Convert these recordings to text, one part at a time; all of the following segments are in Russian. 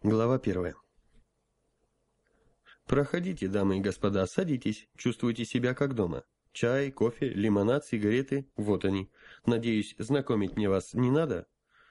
Глава 1. Проходите, дамы и господа, садитесь, чувствуйте себя как дома. Чай, кофе, лимонад, сигареты, вот они. Надеюсь, знакомить мне вас не надо?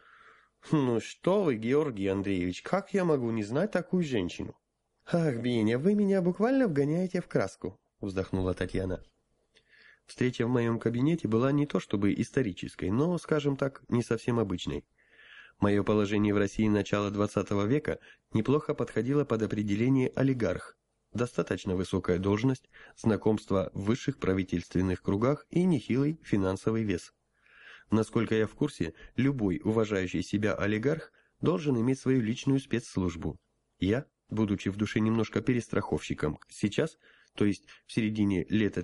Ну что вы, Георгий Андреевич, как я могу не знать такую женщину? Ах, Беня, вы меня буквально вгоняете в краску, вздохнула Татьяна. Встреча в моем кабинете была не то чтобы исторической, но, скажем так, не совсем обычной. Мое положение в России начала XX века неплохо подходило под определение олигарх. Достаточно высокая должность, знакомство в высших правительственных кругах и нехилый финансовый вес. Насколько я в курсе, любой уважающий себя олигарх должен иметь свою личную спецслужбу. Я, будучи в душе немножко перестраховщиком, сейчас, то есть в середине лета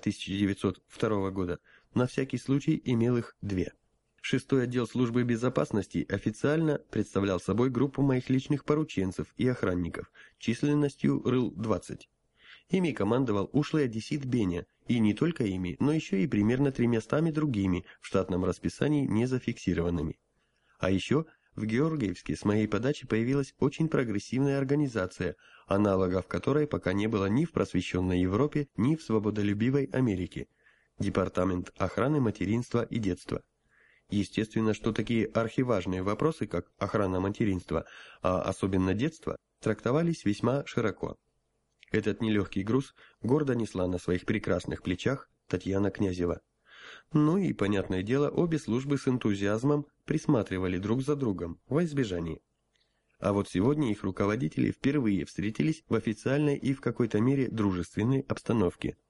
1902 года, на всякий случай имел их две. Шестой отдел службы безопасности официально представлял собой группу моих личных порученцев и охранников численностью рыл-20. Ими командовал ушлый одессит Беня, и не только ими, но еще и примерно 300 другими в штатном расписании не зафиксированными. А еще в Георгиевске с моей подачи появилась очень прогрессивная организация, аналогов которой пока не было ни в просвещенной Европе, ни в свободолюбивой Америке. Департамент охраны материнства и детства. Естественно, что такие архиважные вопросы, как охрана материнства, а особенно детства, трактовались весьма широко. Этот нелегкий груз гордо несла на своих прекрасных плечах Татьяна Князева. Ну и, понятное дело, обе службы с энтузиазмом присматривали друг за другом во избежание. А вот сегодня их руководители впервые встретились в официальной и в какой-то мере дружественной обстановке.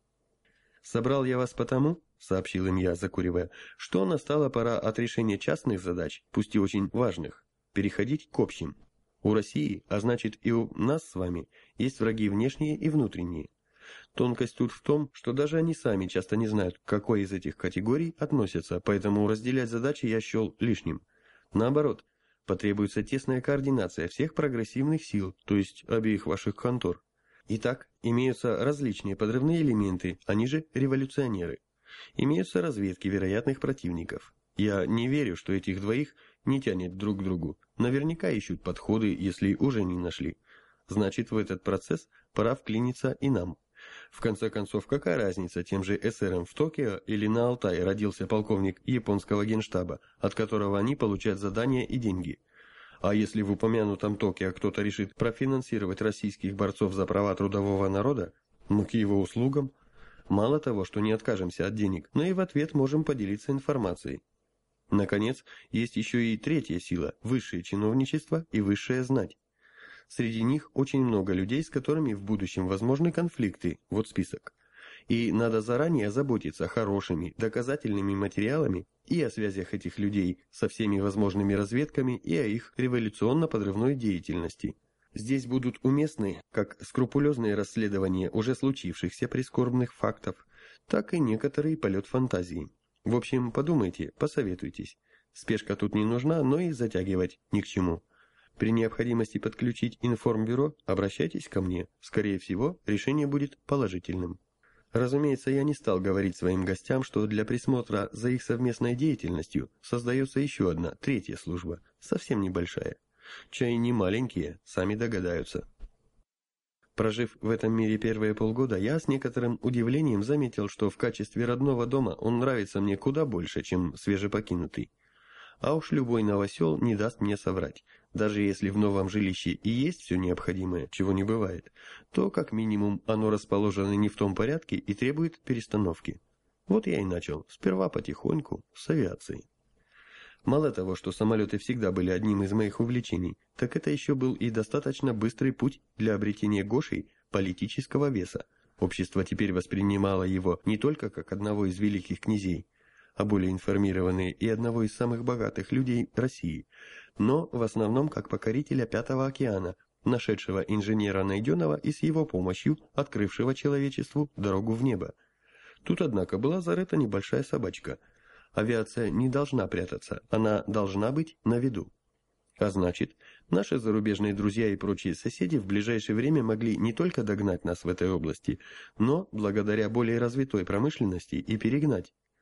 «Собрал я вас потому, — сообщил им я, закуривая, — что настала пора от решения частных задач, пусть и очень важных, переходить к общим. У России, а значит и у нас с вами, есть враги внешние и внутренние. Тонкость тут в том, что даже они сами часто не знают, к какой из этих категорий относятся, поэтому разделять задачи я счел лишним. Наоборот, потребуется тесная координация всех прогрессивных сил, то есть обеих ваших контор. Итак, имеются различные подрывные элементы, они же революционеры. Имеются разведки вероятных противников. Я не верю, что этих двоих не тянет друг к другу. Наверняка ищут подходы, если уже не нашли. Значит, в этот процесс пора вклиниться и нам. В конце концов, какая разница, тем же эсерам в Токио или на Алтае родился полковник японского генштаба, от которого они получают задания и деньги. А если в упомянутом Токио кто-то решит профинансировать российских борцов за права трудового народа, мы к его услугам. Мало того, что не откажемся от денег, но и в ответ можем поделиться информацией. Наконец, есть еще и третья сила – высшее чиновничество и высшая знать. Среди них очень много людей, с которыми в будущем возможны конфликты, вот список. И надо заранее озаботиться хорошими, доказательными материалами и о связях этих людей со всеми возможными разведками и о их революционно-подрывной деятельности. Здесь будут уместны как скрупулезные расследования уже случившихся прискорбных фактов, так и некоторый полет фантазии. В общем, подумайте, посоветуйтесь. Спешка тут не нужна, но и затягивать ни к чему. При необходимости подключить информбюро обращайтесь ко мне. Скорее всего, решение будет положительным. Разумеется, я не стал говорить своим гостям, что для присмотра за их совместной деятельностью создается еще одна, третья служба, совсем небольшая. Чай не маленькие, сами догадаются. Прожив в этом мире первые полгода, я с некоторым удивлением заметил, что в качестве родного дома он нравится мне куда больше, чем свежепокинутый. А уж любой новосел не даст мне соврать. Даже если в новом жилище и есть все необходимое, чего не бывает, то как минимум оно расположено не в том порядке и требует перестановки. Вот я и начал, сперва потихоньку, с авиации. Мало того, что самолеты всегда были одним из моих увлечений, так это еще был и достаточно быстрый путь для обретения Гошей политического веса. Общество теперь воспринимало его не только как одного из великих князей, а более информированные и одного из самых богатых людей России, но в основном как покорителя Пятого океана, нашедшего инженера Найденова и с его помощью открывшего человечеству дорогу в небо. Тут, однако, была зарыта небольшая собачка. Авиация не должна прятаться, она должна быть на виду. А значит, наши зарубежные друзья и прочие соседи в ближайшее время могли не только догнать нас в этой области, но, благодаря более развитой промышленности, и перегнать.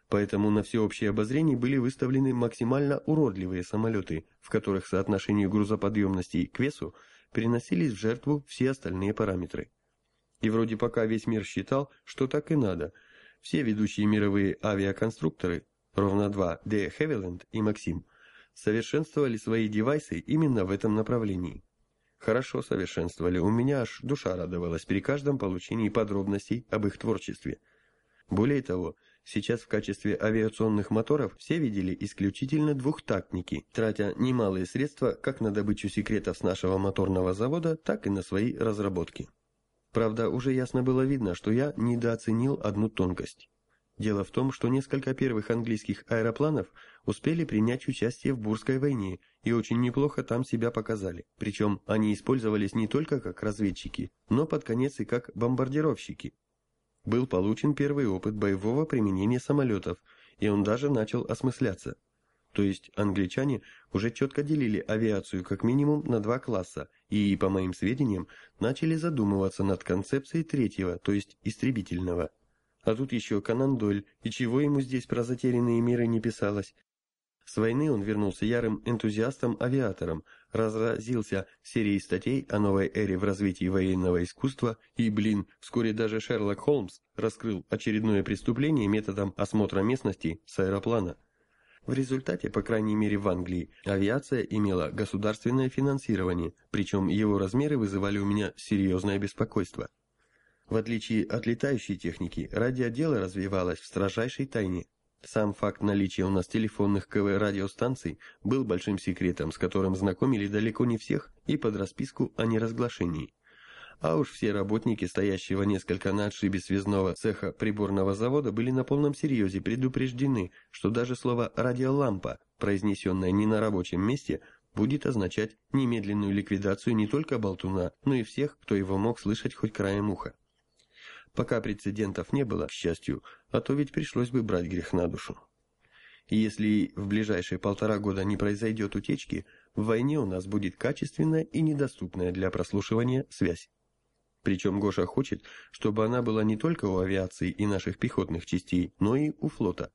Поэтому на всеобщее обозрение были выставлены максимально уродливые самолеты, в которых соотношению грузоподъемности к весу приносились в жертву все остальные параметры. И вроде пока весь мир считал, что так и надо. Все ведущие мировые авиаконструкторы, ровно два, де Хевиленд и Максим, совершенствовали свои девайсы именно в этом направлении. Хорошо совершенствовали, у меня аж душа радовалась при каждом получении подробностей об их творчестве. Более того, сейчас в качестве авиационных моторов все видели исключительно двухтактники, тратя немалые средства как на добычу секретов с нашего моторного завода, так и на свои разработки. Правда, уже ясно было видно, что я недооценил одну тонкость. Дело в том, что несколько первых английских аэропланов успели принять участие в Бурской войне и очень неплохо там себя показали. Причем они использовались не только как разведчики, но под конец и как бомбардировщики. Был получен первый опыт боевого применения самолетов, и он даже начал осмысляться. То есть англичане уже четко делили авиацию как минимум на два класса и, по моим сведениям, начали задумываться над концепцией третьего, то есть истребительного. А тут еще Конан Дойль, и чего ему здесь про затерянные миры не писалось? С войны он вернулся ярым энтузиастом-авиатором, разразился серией статей о новой эре в развитии военного искусства и, вскоре даже Шерлок Холмс раскрыл очередное преступление методом осмотра местности с аэроплана. В результате, по крайней мере в Англии, авиация имела государственное финансирование, причем его размеры вызывали у меня серьезное беспокойство. В отличие от летающей техники, радиодело развивалось в строжайшей тайне. Сам факт наличия у нас телефонных КВ-радиостанций был большим секретом, с которым знакомили далеко не всех и под расписку о неразглашении. А уж все работники, стоящего несколько на отшибе связного цеха приборного завода, были на полном серьезе предупреждены, что даже слово «радиолампа», произнесенное не на рабочем месте, будет означать немедленную ликвидацию не только болтуна, но и всех, кто его мог слышать хоть краем уха. Пока прецедентов не было, к счастью, а то ведь пришлось бы брать грех на душу. И если в ближайшие 1,5 года не произойдет утечки, в войне у нас будет качественная и недоступная для прослушивания связь. Причем Гоша хочет, чтобы она была не только у авиации и наших пехотных частей, но и у флота.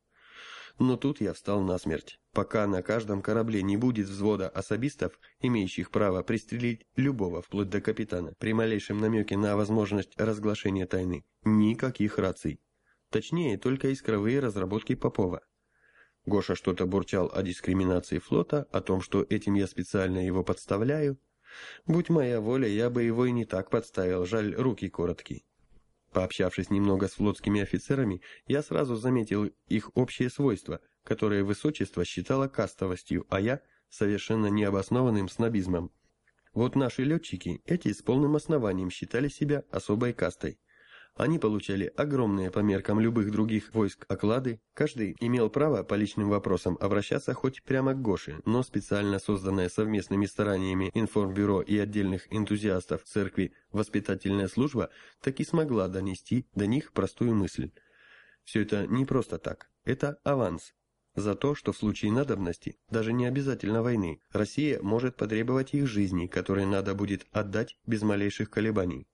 Но тут я встал насмерть. Пока на каждом корабле не будет взвода особистов, имеющих право пристрелить любого, вплоть до капитана, при малейшем намеке на возможность разглашения тайны, никаких раций. Точнее, только искровые разработки Попова. Гоша что-то бурчал о дискриминации флота, о том, что этим я специально его подставляю. Будь моя воля, я бы его и не так подставил, жаль, руки короткие. Пообщавшись немного с флотскими офицерами, я сразу заметил их общее свойство, которое высочество считало кастовостью, а я – совершенно необоснованным снобизмом. Вот наши летчики, эти с полным основанием считали себя особой кастой. Они получали огромные по меркам любых других войск оклады, каждый имел право по личным вопросам обращаться хоть прямо к Гоше, но специально созданная совместными стараниями информбюро и отдельных энтузиастов церкви воспитательная служба таки смогла донести до них простую мысль. Все это не просто так, это аванс. За то, что в случае надобности, даже не обязательно войны, Россия может потребовать их жизни, которые надо будет отдать без малейших колебаний.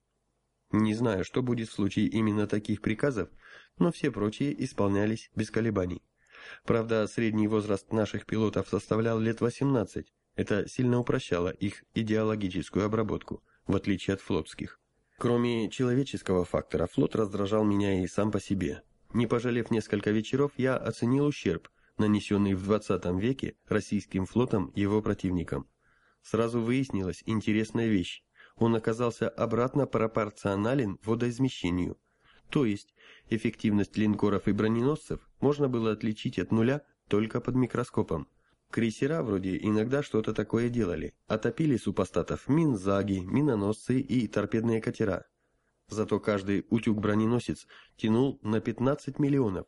Не знаю, что будет в случае именно таких приказов, но все прочие исполнялись без колебаний. Правда, средний возраст наших пилотов составлял лет 18. Это сильно упрощало их идеологическую обработку, в отличие от флотских. Кроме человеческого фактора, флот раздражал меня и сам по себе. Не пожалев несколько вечеров, я оценил ущерб, нанесенный в 20 веке российским флотом его противникам. Сразу выяснилась интересная вещь. Он оказался обратно пропорционален водоизмещению. То есть, эффективность линкоров и броненосцев можно было отличить от нуля только под микроскопом. Крейсера вроде иногда что-то такое делали, а топили супостатов минзаги, миноносцы и торпедные катера. Зато каждый утюг-броненосец тянул на 15 миллионов.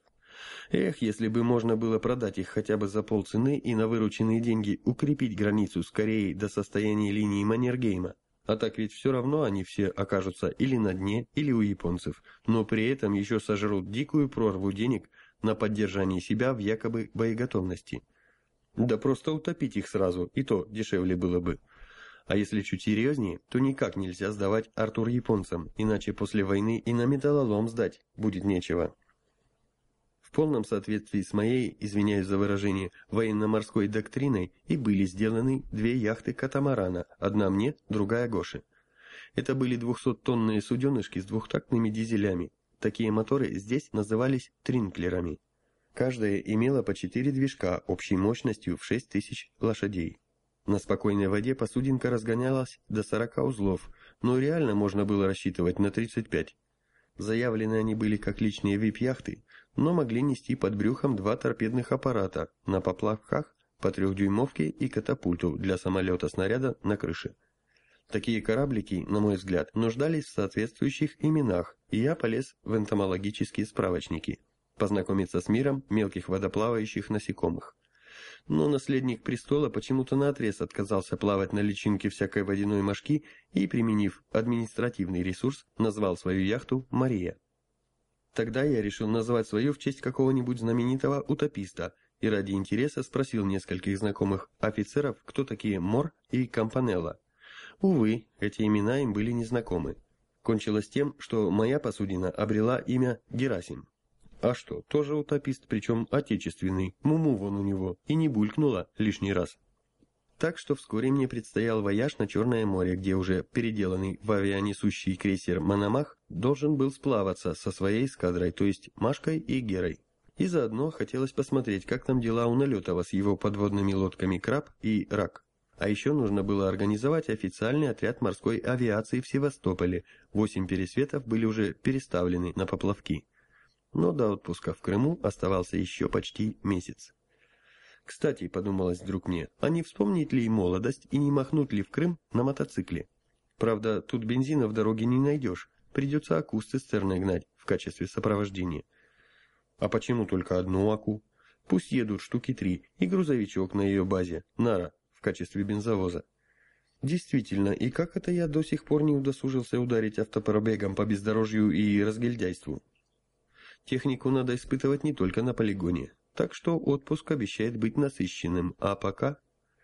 Эх, если бы можно было продать их хотя бы за полцены и на вырученные деньги укрепить границу с Кореей до состояния линии Маннергейма. А так ведь все равно они все окажутся или на дне, или у японцев, но при этом еще сожрут дикую прорву денег на поддержание себя в якобы боеготовности. Да просто утопить их сразу, и то дешевле было бы. А если чуть серьезнее, то никак нельзя сдавать Артур японцам, иначе после войны и на металлолом сдать будет нечего. В полном соответствии с моей, извиняюсь за выражение, военно-морской доктриной и были сделаны 2 яхты катамарана, одна мне, другая Гоше. Это были 200-тонные суденышки с двухтактными дизелями. Такие моторы здесь назывались тринклерами. Каждая имела по 4 движка общей мощностью в 6000 лошадей. На спокойной воде посудинка разгонялась до 40 узлов, но реально можно было рассчитывать на 35. Заявлены они были как личные вип-яхты, но могли нести под брюхом 2 торпедных аппарата на поплавках по 3-дюймовке и катапульту для самолета-снаряда на крыше. Такие кораблики, на мой взгляд, нуждались в соответствующих именах, и я полез в энтомологические справочники, познакомиться с миром мелких водоплавающих насекомых. Но наследник престола почему-то наотрез отказался плавать на личинке всякой водяной мошки и, применив административный ресурс, назвал свою яхту «Мария». Тогда я решил назвать свою в честь какого-нибудь знаменитого утописта и ради интереса спросил нескольких знакомых офицеров, кто такие Мор и Кампанелла. Увы, эти имена им были незнакомы. Кончилось тем, что моя посудина обрела имя Герасим. А что, тоже утопист, причем отечественный, муму вон у него, и не булькнула лишний раз. Так что вскоре мне предстоял вояж на Черное море, где уже переделанный в авианесущий крейсер «Мономах» должен был сплаваться со своей эскадрой, то есть Машкой и Герой. И заодно хотелось посмотреть, как там дела у Налетова с его подводными лодками «Краб» и «Рак». А еще нужно было организовать официальный отряд морской авиации в Севастополе. 8 пересветов были уже переставлены на поплавки. Но до отпуска в Крыму оставался еще почти месяц. Кстати, подумалось вдруг мне, а не вспомнить ли молодость и не махнуть ли в Крым на мотоцикле? Правда, тут бензина в дороге не найдешь, придется Аку с цистерной гнать в качестве сопровождения. А почему только одну Аку? Пусть едут штуки 3 и грузовичок на ее базе, Нара, в качестве бензовоза. Действительно, и как это я до сих пор не удосужился ударить автопробегом по бездорожью и разгильдяйству? Технику надо испытывать не только на полигоне, так что отпуск обещает быть насыщенным, а пока...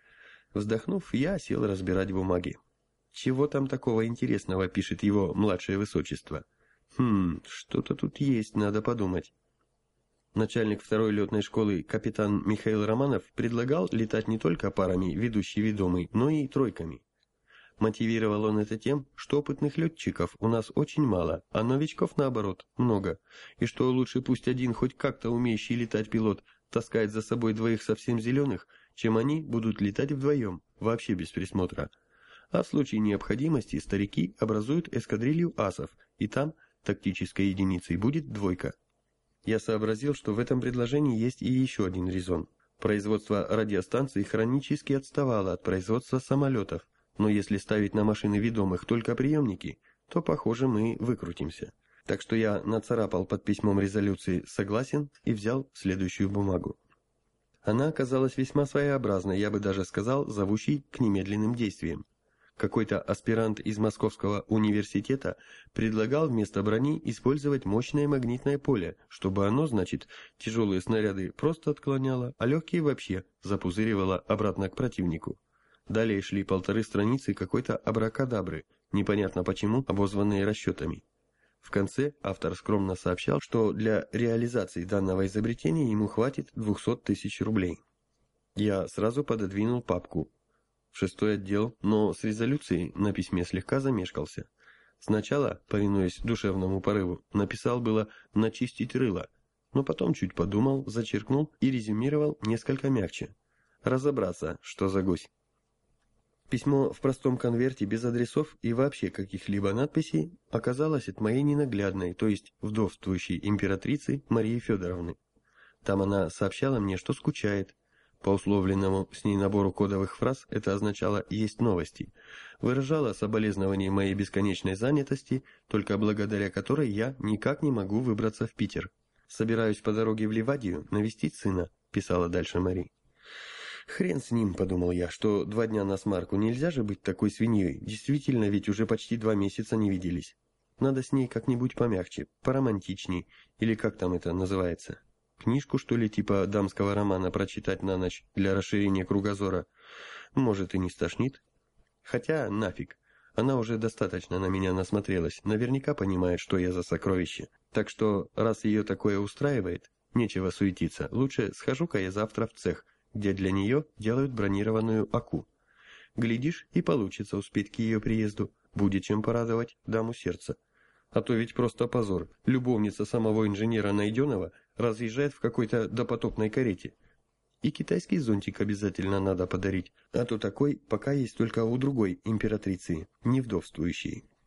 Вздохнув, я сел разбирать бумаги. Чего там такого интересного пишет его младшее высочество? Что-то тут есть, надо подумать. Начальник 2-й летной школы капитан Михаил Романов предлагал летать не только парами ведущий-ведомый, но и тройками. Мотивировал он это тем, что опытных летчиков у нас очень мало, а новичков, наоборот, много, и что лучше пусть один хоть как-то умеющий летать пилот таскает за собой 2 совсем зеленых, чем они будут летать вдвоем, вообще без присмотра. А в случае необходимости старики образуют эскадрилью асов, и там тактической единицей будет 2. Я сообразил, что в этом предложении есть и еще один резон. Производство радиостанций хронически отставало от производства самолетов, но если ставить на машины ведомых только приемники, то, похоже, мы выкрутимся. Так что я нацарапал под письмом резолюции «Согласен» и взял следующую бумагу. Она оказалась весьма своеобразной, я бы даже сказал, зовущей к немедленным действиям. Какой-то аспирант из Московского университета предлагал вместо брони использовать мощное магнитное поле, чтобы оно, значит, тяжелые снаряды просто отклоняло, а легкие вообще запузыривало обратно к противнику. Далее шли 1,5 страницы какой-то абракадабры, непонятно почему, обозванные расчетами. В конце автор скромно сообщал, что для реализации данного изобретения ему хватит 200 000 рублей. Я сразу пододвинул папку в 6-й отдел, но с резолюцией на письме слегка замешкался. Сначала, повинуясь душевному порыву, написал было «начистить рыло», но потом чуть подумал, зачеркнул и резюмировал несколько мягче. Разобраться, что за гусь. Письмо в простом конверте без адресов и вообще каких-либо надписей оказалось от моей ненаглядной, то есть вдовствующей императрицы Марии Федоровны. Там она сообщала мне, что скучает. По условленному с ней набору кодовых фраз это означало «есть новости». Выражала соболезнование моей бесконечной занятости, только благодаря которой я никак не могу выбраться в Питер. «Собираюсь по дороге в Ливадию навестить сына», — писала дальше Мари. «Хрен с ним», — подумал я, что 2 дня на смарку, нельзя же быть такой свиньей, действительно, ведь уже почти 2 месяца не виделись. Надо с ней как-нибудь помягче, поромантичней, или как там это называется. Книжку, что ли, типа дамского романа прочитать на ночь для расширения кругозора. Может, и не стошнит. Хотя нафиг, она уже достаточно на меня насмотрелась, наверняка понимает, что я за сокровище. Так что, раз ее такое устраивает, Нечего суетиться, лучше схожу-ка я завтра в цех, где для нее делают бронированную аку. Глядишь, и получится успеть к ее приезду, будет чем порадовать даму сердца. А то ведь просто позор, любовница самого инженера Найденова разъезжает в какой-то допотопной карете. И китайский зонтик обязательно надо подарить, а то такой пока есть только у другой императрицы, не вдовствующей.